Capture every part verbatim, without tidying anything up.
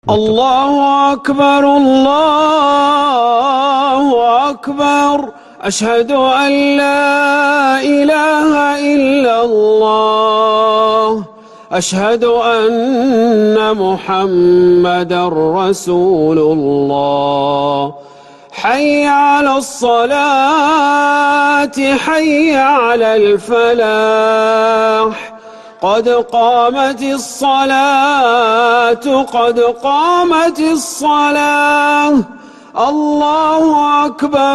الله أكبر الله أكبر أشهد أن لا إله إلا الله أشهد أن محمدًا رسول الله حي على الصلاة حي على الفلاح قد قامت الصلاة قد قامت الصلاة الله أكبر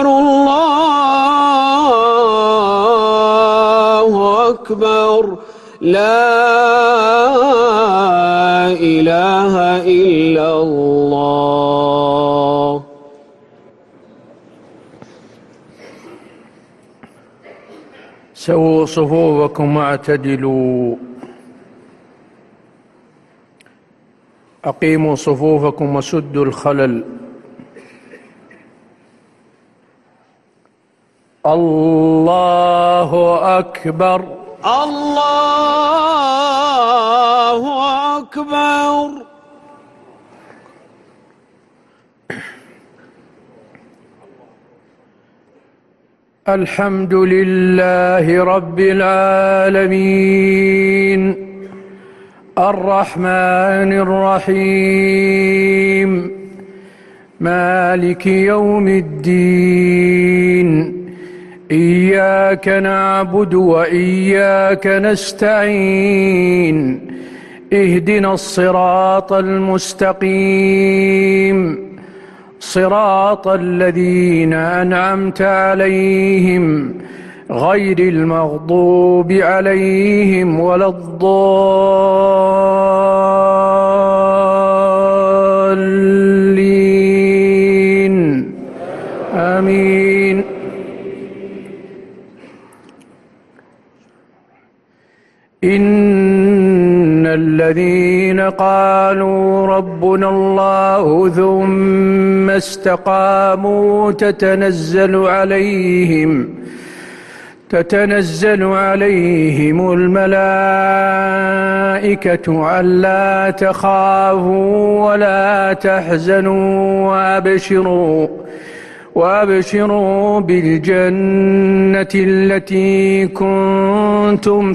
الله أكبر لا إله إلا الله. سووا صفوفكم واعتدلوا. أقيموا صفوفكم وسدوا الخلل. الله أكبر الله أكبر. الحمد لله رب العالمين الرحمن الرحيم مالك يوم الدين إياك نعبد وإياك نستعين اهدنا الصراط المستقيم صراط الذين أنعمت عليهم غير المغضوب عليهم ولا الضالين آمين. إن الذين قالوا ربنا الله ثم استقاموا تتنزل عليهم تتنزل عليهم الملائكة ألا تخافوا ولا تحزنوا وأبشروا وأبشروا بالجنة التي كنتم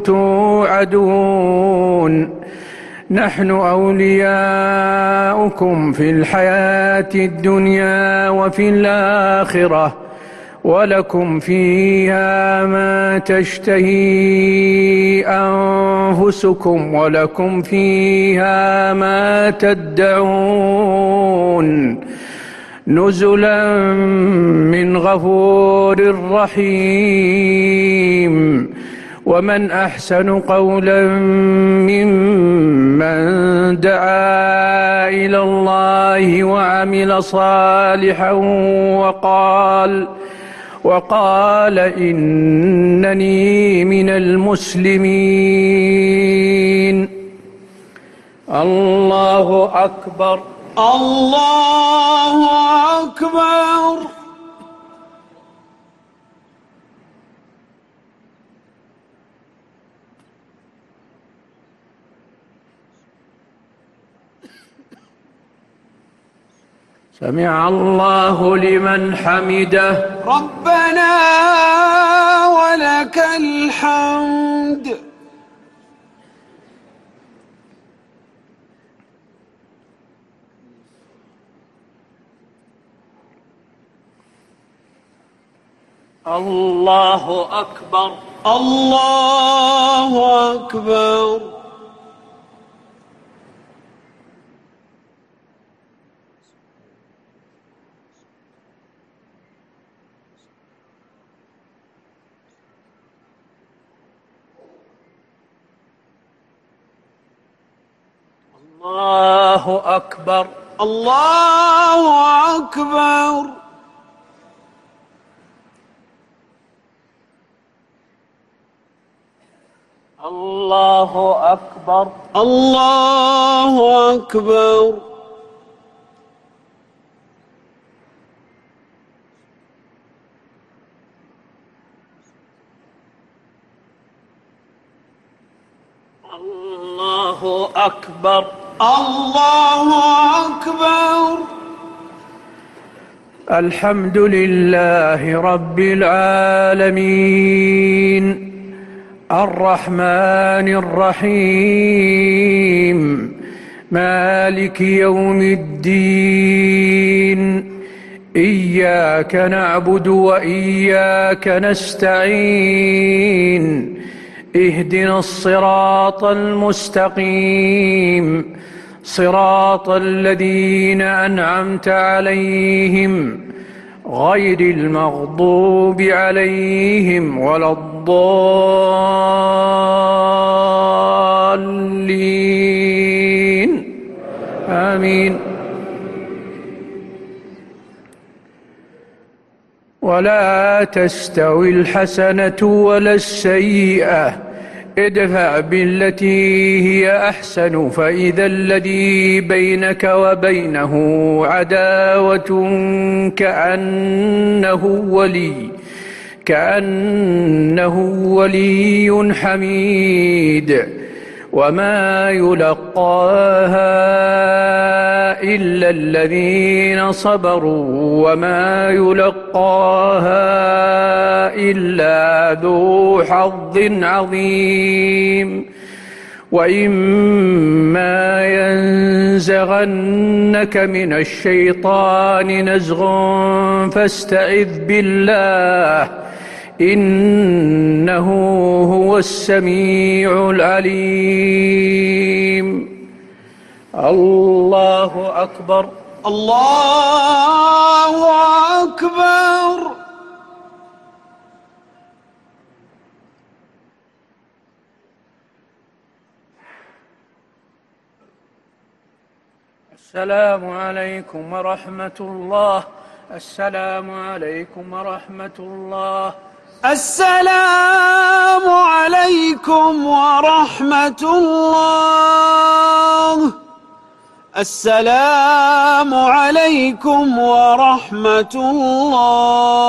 توعدون نحن أولياؤكم في الحياة الدنيا وفي الآخرة ولكم فيها ما تشتهي أنفسكم ولكم فيها ما تدعون نزلا من غفور رحيم. ومن أحسن قولا ممن دعا إلى الله وعمل صالحا وقال وقال إنني من المسلمين. الله أكبر الله أكبر. سمع الله لمن حمده ربنا ولك الحمد. الله أكبر الله أكبر. الله أكبر الله أكبر. الله أكبر الله أكبر. الله أكبر الله أكبر. الحمد لله رب العالمين الرحمن الرحيم مالك يوم الدين إياك نعبد وإياك نستعين اهدنا الصراط المستقيم صراط الذين أنعمت عليهم غير المغضوب عليهم ولا الضالين آمين. ولا تستوي الحسنة ولا السيئة ادفع بالتي هي أحسن فإذا الذي بينك وبينه عداوة كأنه ولي كأنه ولي حميد وما يلقاها إلا الذين صبروا وما يلقاها إلا ذو حظ عظيم وإما ينزغنك من الشيطان نزغ فاستعذ بالله إنه هو السميع العليم. الله أكبر. الله أكبر. السلام عليكم ورحمة الله. السلام عليكم ورحمة الله. السلام عليكم ورحمة الله. السلام عليكم ورحمة الله.